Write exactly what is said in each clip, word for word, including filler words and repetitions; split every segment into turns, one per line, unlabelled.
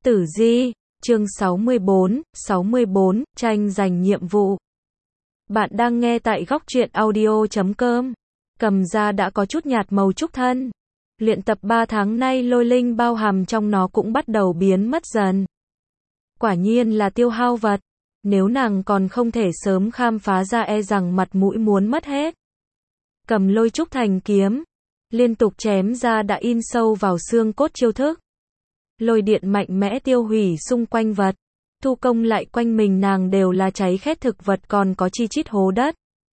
Tử Di, chương sáu mươi bốn, sáu mươi bốn, tranh giành nhiệm vụ. Bạn đang nghe tại góc truyện audio chấm com. Cầm ra đã có chút nhạt màu trúc thân. Luyện tập ba tháng nay lôi linh bao hàm trong nó cũng bắt đầu biến mất dần. Quả nhiên là tiêu hao vật. Nếu nàng còn không thể sớm khám phá ra e rằng mặt mũi muốn mất hết. Cầm lôi trúc thành kiếm. Liên tục chém ra đã in sâu vào xương cốt chiêu thức. Lôi điện mạnh mẽ tiêu hủy xung quanh vật. Thu công lại quanh mình nàng đều là cháy khét thực vật còn có chi chít hố đất.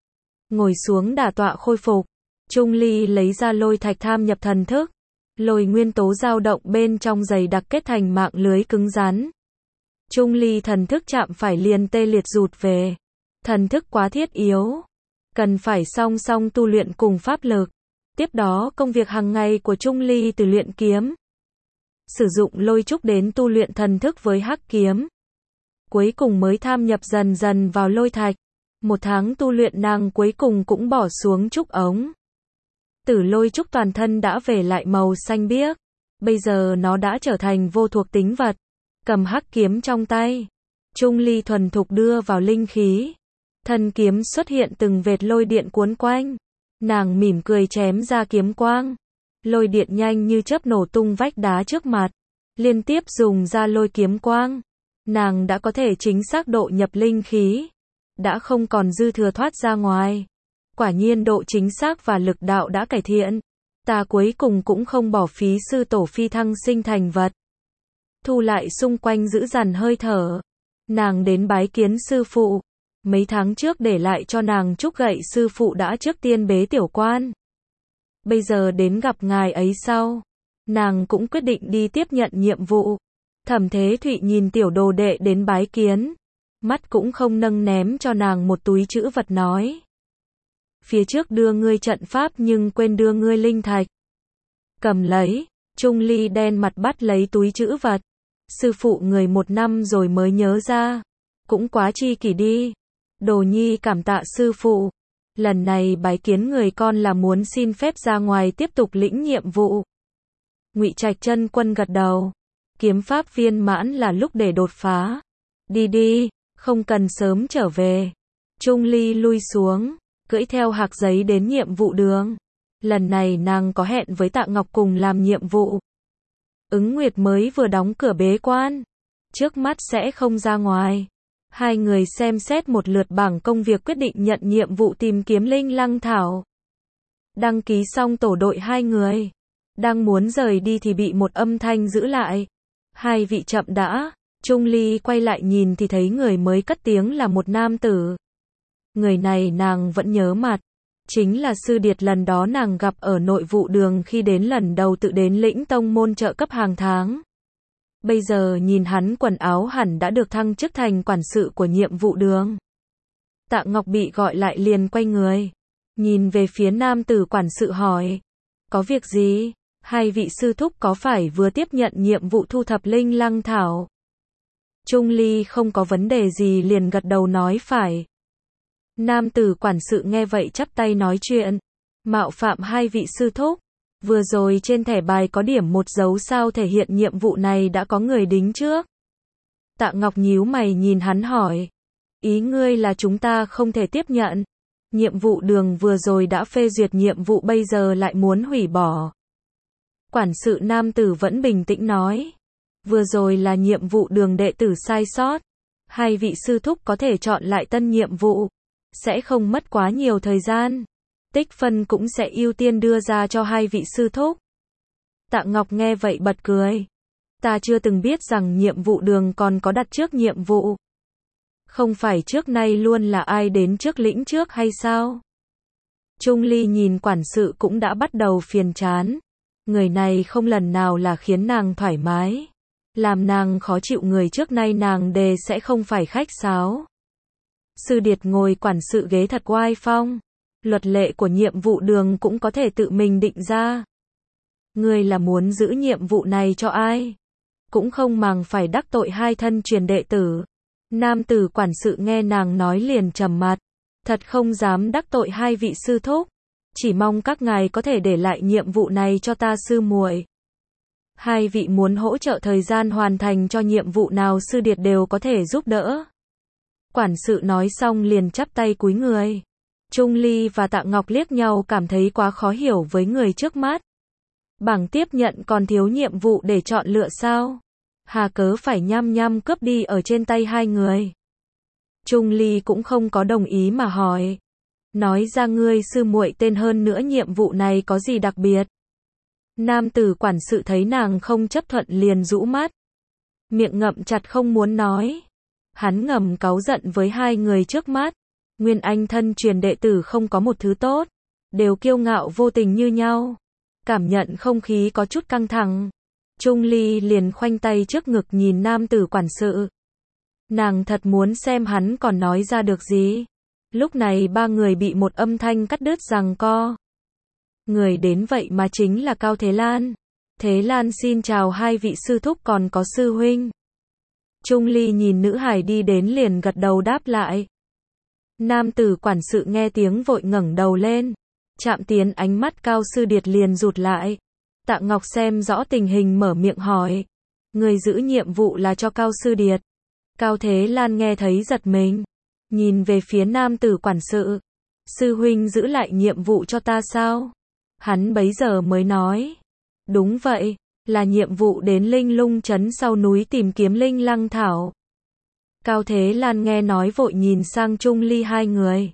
Ngồi xuống đả tọa khôi phục. Trung Ly lấy ra lôi thạch tham nhập thần thức. Lôi nguyên tố dao động bên trong dày đặc kết thành mạng lưới cứng rắn. Trung Ly thần thức chạm phải liền tê liệt rụt về. Thần thức quá thiết yếu. Cần phải song song tu luyện cùng pháp lực. Tiếp đó công việc hàng ngày của Trung Ly từ luyện kiếm. Sử dụng lôi trúc đến tu luyện thần thức với hắc kiếm. Cuối cùng mới tham nhập dần dần vào lôi thạch. Một tháng tu luyện nàng cuối cùng cũng bỏ xuống trúc ống. Tử lôi trúc toàn thân đã về lại màu xanh biếc. Bây giờ nó đã trở thành vô thuộc tính vật. Cầm hắc kiếm trong tay. Trung Ly thuần thục đưa vào linh khí. Thân kiếm xuất hiện từng vệt lôi điện cuốn quanh. Nàng mỉm cười chém ra kiếm quang. Lôi điện nhanh như chớp nổ tung vách đá trước mặt. Liên tiếp dùng ra lôi kiếm quang. Nàng đã có thể chính xác độ nhập linh khí. Đã không còn dư thừa thoát ra ngoài. Quả nhiên độ chính xác và lực đạo đã cải thiện. Ta cuối cùng cũng không bỏ phí sư tổ phi thăng sinh thành vật. Thu lại xung quanh giữ dằn hơi thở. Nàng đến bái kiến sư phụ. Mấy tháng trước để lại cho nàng trúc gậy sư phụ đã trước tiên bế tiểu quan. Bây giờ đến gặp ngài ấy sau. Nàng cũng quyết định đi tiếp nhận nhiệm vụ. Thẩm Thế Thụy nhìn tiểu đồ đệ đến bái kiến. Mắt cũng không nâng ném cho nàng một túi trữ vật nói. Phía trước đưa ngươi trận pháp nhưng quên đưa ngươi linh thạch. Cầm lấy. Trung Ly đen mặt bắt lấy túi trữ vật. Sư phụ người một năm rồi mới nhớ ra. Cũng quá chi kỷ đi. Đồ nhi cảm tạ sư phụ. Lần này bái kiến người con là muốn xin phép ra ngoài tiếp tục lĩnh nhiệm vụ. Ngụy Trạch chân quân gật đầu. Kiếm pháp viên mãn là lúc để đột phá. Đi đi, không cần sớm trở về. Trung Ly lui xuống, cưỡi theo hạc giấy đến nhiệm vụ đường. Lần này nàng có hẹn với Tạ Ngọc cùng làm nhiệm vụ. Ứng Nguyệt mới vừa đóng cửa bế quan. Trước mắt sẽ không ra ngoài. Hai người xem xét một lượt bảng công việc quyết định nhận nhiệm vụ tìm kiếm linh lăng thảo. Đăng ký xong tổ đội hai người. Đang muốn rời đi thì bị một âm thanh giữ lại. Hai vị chậm đã. Trung Ly quay lại nhìn thì thấy người mới cất tiếng là một nam tử. Người này nàng vẫn nhớ mặt. Chính là sư điệt lần đó nàng gặp ở nội vụ đường khi đến lần đầu tự đến lĩnh tông môn trợ cấp hàng tháng. Bây giờ nhìn hắn quần áo hẳn đã được thăng chức thành quản sự của nhiệm vụ đường. Tạ Ngọc bị gọi lại liền quay người. Nhìn về phía nam tử quản sự hỏi. Có việc gì? Hai vị sư thúc có phải vừa tiếp nhận nhiệm vụ thu thập linh lăng thảo? Trung Ly không có vấn đề gì liền gật đầu nói phải. Nam tử quản sự nghe vậy chắp tay nói chuyện. Mạo phạm hai vị sư thúc. Vừa rồi trên thẻ bài có điểm một dấu sao thể hiện nhiệm vụ này đã có người đính trước. Tạ Ngọc nhíu mày nhìn hắn hỏi. Ý ngươi là chúng ta không thể tiếp nhận. Nhiệm vụ đường vừa rồi đã phê duyệt nhiệm vụ bây giờ lại muốn hủy bỏ. Quản sự nam tử vẫn bình tĩnh nói. Vừa rồi là nhiệm vụ đường đệ tử sai sót. Hai vị sư thúc có thể chọn lại tân nhiệm vụ. Sẽ không mất quá nhiều thời gian. Tích phân cũng sẽ ưu tiên đưa ra cho hai vị sư thúc. Tạ Ngọc nghe vậy bật cười. Ta chưa từng biết rằng nhiệm vụ đường còn có đặt trước nhiệm vụ. Không phải trước nay luôn là ai đến trước lĩnh trước hay sao? Trung Ly nhìn quản sự cũng đã bắt đầu phiền chán. Người này không lần nào là khiến nàng thoải mái. Làm nàng khó chịu người trước nay nàng đề sẽ không phải khách sáo. Sư điệt ngồi quản sự ghế thật oai phong. Luật lệ của nhiệm vụ đường cũng có thể tự mình định ra. Ngươi là muốn giữ nhiệm vụ này cho ai? Cũng không màng phải đắc tội hai thân truyền đệ tử. Nam tử quản sự nghe nàng nói liền trầm mặt. Thật không dám đắc tội hai vị sư thúc. Chỉ mong các ngài có thể để lại nhiệm vụ này cho ta sư muội. Hai vị muốn hỗ trợ thời gian hoàn thành cho nhiệm vụ nào sư điệt đều có thể giúp đỡ. Quản sự nói xong liền chắp tay cúi người. Trung Ly và Tạ Ngọc liếc nhau cảm thấy quá khó hiểu với người trước mắt. Bảng tiếp nhận còn thiếu nhiệm vụ để chọn lựa sao? Hà cớ phải nhăm nhăm cướp đi ở trên tay hai người. Trung Ly cũng không có đồng ý mà hỏi. Nói ra ngươi sư muội tên hơn nữa nhiệm vụ này có gì đặc biệt? Nam tử quản sự thấy nàng không chấp thuận liền rũ mắt. Miệng ngậm chặt không muốn nói. Hắn ngầm cáu giận với hai người trước mắt. Nguyên Anh thân truyền đệ tử không có một thứ tốt. Đều kiêu ngạo vô tình như nhau. Cảm nhận không khí có chút căng thẳng. Trung Ly liền khoanh tay trước ngực nhìn nam tử quản sự. Nàng thật muốn xem hắn còn nói ra được gì. Lúc này ba người bị một âm thanh cắt đứt giằng co. Người đến vậy mà chính là Cao Thế Lan. Thế Lan xin chào hai vị sư thúc còn có sư huynh. Trung Ly nhìn nữ hải đi đến liền gật đầu đáp lại. Nam tử quản sự nghe tiếng vội ngẩng đầu lên. Chạm tiến ánh mắt Cao Sư Điệt liền rụt lại. Tạ Ngọc xem rõ tình hình mở miệng hỏi. Người giữ nhiệm vụ là cho Cao Sư Điệt. Cao Thế Lan nghe thấy giật mình. Nhìn về phía nam tử quản sự. Sư huynh giữ lại nhiệm vụ cho ta sao? Hắn bấy giờ mới nói. Đúng vậy, là nhiệm vụ đến Linh Lung trấn sau núi tìm kiếm Linh Lăng Thảo. Cao Thế Lan nghe nói vội nhìn sang Trung Ly hai người.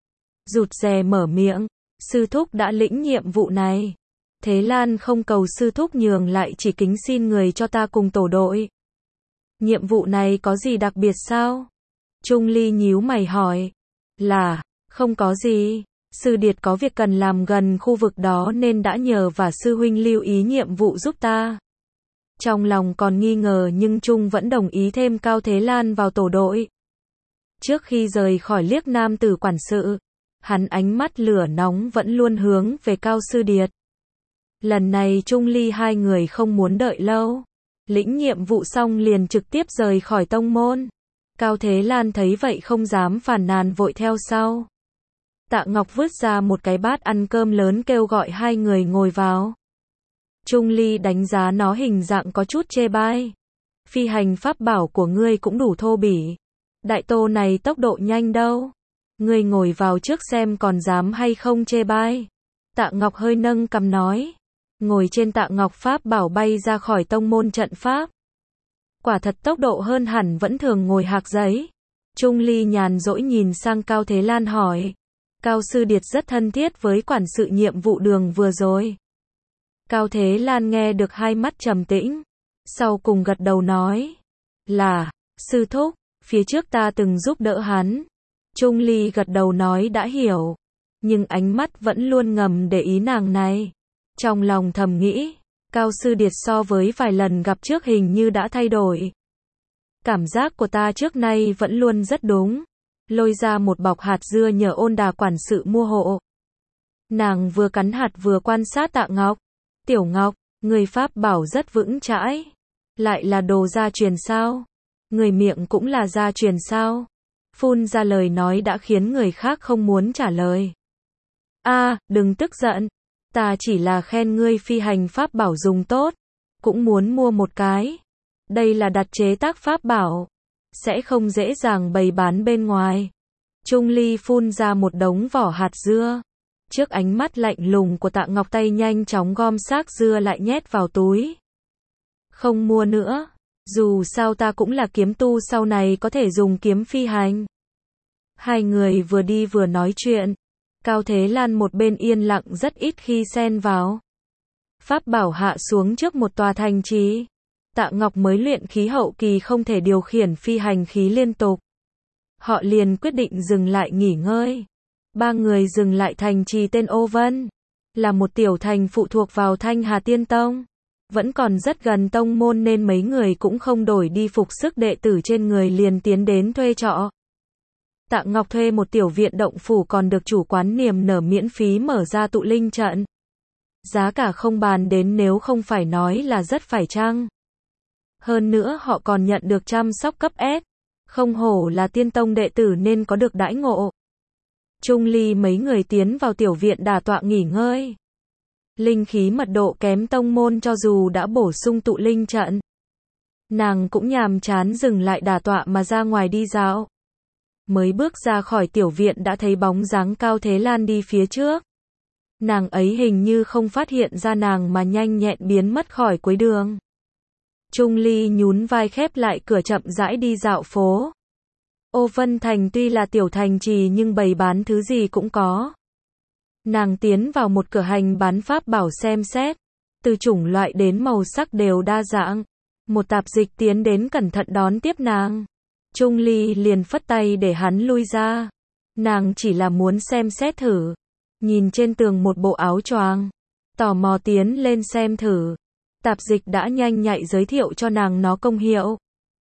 Rụt rè mở miệng. Sư thúc đã lĩnh nhiệm vụ này. Thế Lan không cầu sư thúc nhường lại chỉ kính xin người cho ta cùng tổ đội. Nhiệm vụ này có gì đặc biệt sao? Trung Ly nhíu mày hỏi. Là, không có gì. Sư điệt có việc cần làm gần khu vực đó nên đã nhờ và sư huynh lưu ý nhiệm vụ giúp ta. Trong lòng còn nghi ngờ nhưng Trung vẫn đồng ý thêm Cao Thế Lan vào tổ đội. Trước khi rời khỏi liếc nam tử quản sự, hắn ánh mắt lửa nóng vẫn luôn hướng về Cao Sư Điệt. Lần này Trung Ly hai người không muốn đợi lâu. Lĩnh nhiệm vụ xong liền trực tiếp rời khỏi tông môn. Cao Thế Lan thấy vậy không dám phàn nàn vội theo sau. Tạ Ngọc vứt ra một cái bát ăn cơm lớn kêu gọi hai người ngồi vào. Trung Ly đánh giá nó hình dạng có chút chê bai. Phi hành pháp bảo của ngươi cũng đủ thô bỉ. Đại tô này tốc độ nhanh đâu. Ngươi ngồi vào trước xem còn dám hay không chê bai. Tạ Ngọc hơi nâng cằm nói. Ngồi trên Tạ Ngọc pháp bảo bay ra khỏi tông môn trận pháp. Quả thật tốc độ hơn hẳn vẫn thường ngồi hạc giấy. Trung Ly nhàn rỗi nhìn sang Cao Thế Lan hỏi. Cao Sư Điệt rất thân thiết với quản sự nhiệm vụ đường vừa rồi. Cao Thế Lan nghe được hai mắt trầm tĩnh. Sau cùng gật đầu nói. Là, sư thúc, phía trước ta từng giúp đỡ hắn. Trung Ly gật đầu nói đã hiểu. Nhưng ánh mắt vẫn luôn ngầm để ý nàng này. Trong lòng thầm nghĩ. Cao Sư Điệt so với vài lần gặp trước hình như đã thay đổi. Cảm giác của ta trước nay vẫn luôn rất đúng. Lôi ra một bọc hạt dưa nhờ Ôn Đà quản sự mua hộ. Nàng vừa cắn hạt vừa quan sát Tạ Ngọc. Tiểu Ngọc, người pháp bảo rất vững chãi. Lại là đồ gia truyền sao? Người miệng cũng là gia truyền sao? Phun ra lời nói đã khiến người khác không muốn trả lời. A, à, đừng tức giận. Ta chỉ là khen ngươi phi hành pháp bảo dùng tốt. Cũng muốn mua một cái. Đây là đặt chế tác pháp bảo. Sẽ không dễ dàng bày bán bên ngoài. Trung Ly phun ra một đống vỏ hạt dưa. Trước ánh mắt lạnh lùng của Tạ Ngọc tay nhanh chóng gom xác dưa lại nhét vào túi. Không mua nữa. Dù sao ta cũng là kiếm tu sau này có thể dùng kiếm phi hành. Hai người vừa đi vừa nói chuyện. Cao Thế Lan một bên yên lặng rất ít khi xen vào. Pháp bảo hạ xuống trước một tòa thành trì. Tạ Ngọc mới luyện khí hậu kỳ không thể điều khiển phi hành khí liên tục. Họ liền quyết định dừng lại nghỉ ngơi. Ba người dừng lại thành trì tên Ô Vân. Là một tiểu thành phụ thuộc vào Thanh Hà Tiên Tông. Vẫn còn rất gần tông môn nên mấy người cũng không đổi đi phục sức đệ tử trên người liền tiến đến thuê trọ. Tạ Ngọc thuê một tiểu viện động phủ còn được chủ quán niềm nở miễn phí mở ra tụ linh trận. Giá cả không bàn đến nếu không phải nói là rất phải chăng. Hơn nữa họ còn nhận được chăm sóc cấp S. Không hổ là tiên tông đệ tử nên có được đãi ngộ. Trung Ly mấy người tiến vào tiểu viện đả tọa nghỉ ngơi. Linh khí mật độ kém tông môn cho dù đã bổ sung tụ linh trận. Nàng cũng nhàm chán dừng lại đả tọa mà ra ngoài đi dạo. Mới bước ra khỏi tiểu viện đã thấy bóng dáng Cao Thế Lan đi phía trước. Nàng ấy hình như không phát hiện ra nàng mà nhanh nhẹn biến mất khỏi cuối đường. Trung Ly nhún vai khép lại cửa chậm rãi đi dạo phố. Ô Vân Thành tuy là tiểu thành trì nhưng bày bán thứ gì cũng có. Nàng tiến vào một cửa hàng bán pháp bảo xem xét. Từ chủng loại đến màu sắc đều đa dạng. Một tạp dịch tiến đến cẩn thận đón tiếp nàng. Trung Ly liền phất tay để hắn lui ra. Nàng chỉ là muốn xem xét thử. Nhìn trên tường một bộ áo choàng. Tò mò tiến lên xem thử. Tạp dịch đã nhanh nhạy giới thiệu cho nàng nó công hiệu.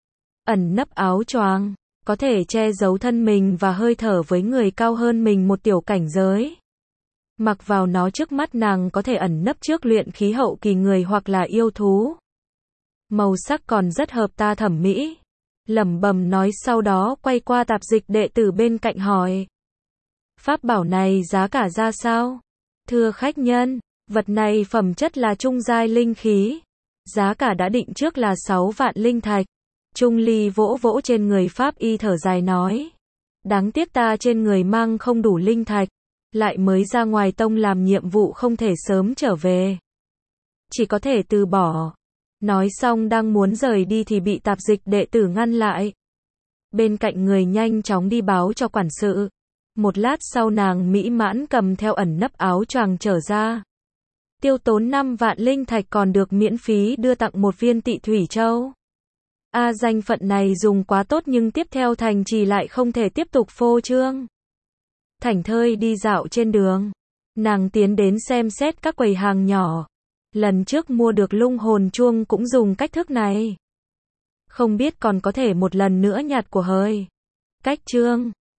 Ẩn nấp áo choàng. Có thể che giấu thân mình và hơi thở với người cao hơn mình một tiểu cảnh giới. Mặc vào nó trước mắt nàng có thể ẩn nấp trước luyện khí hậu kỳ người hoặc là yêu thú. Màu sắc còn rất hợp ta thẩm mỹ. Lẩm bẩm nói sau đó quay qua tạp dịch đệ tử bên cạnh hỏi. Pháp bảo này giá cả ra sao? Thưa khách nhân, vật này phẩm chất là trung giai linh khí. Giá cả đã định trước là sáu vạn linh thạch. Trung Ly vỗ vỗ trên người pháp y thở dài nói. Đáng tiếc ta trên người mang không đủ linh thạch. Lại mới ra ngoài tông làm nhiệm vụ không thể sớm trở về. Chỉ có thể từ bỏ. Nói xong đang muốn rời đi thì bị tạp dịch đệ tử ngăn lại. Bên cạnh người nhanh chóng đi báo cho quản sự. Một lát sau nàng mỹ mãn cầm theo ẩn nấp áo choàng trở ra. Tiêu tốn năm vạn linh thạch còn được miễn phí đưa tặng một viên tị thủy châu. A à, danh phận này dùng quá tốt nhưng tiếp theo thành trì lại không thể tiếp tục phô trương. Thảnh thơi đi dạo trên đường. Nàng tiến đến xem xét các quầy hàng nhỏ. Lần trước mua được lung hồn chuông cũng dùng cách thức này. Không biết còn có thể một lần nữa nhặt của hơi. Cách chương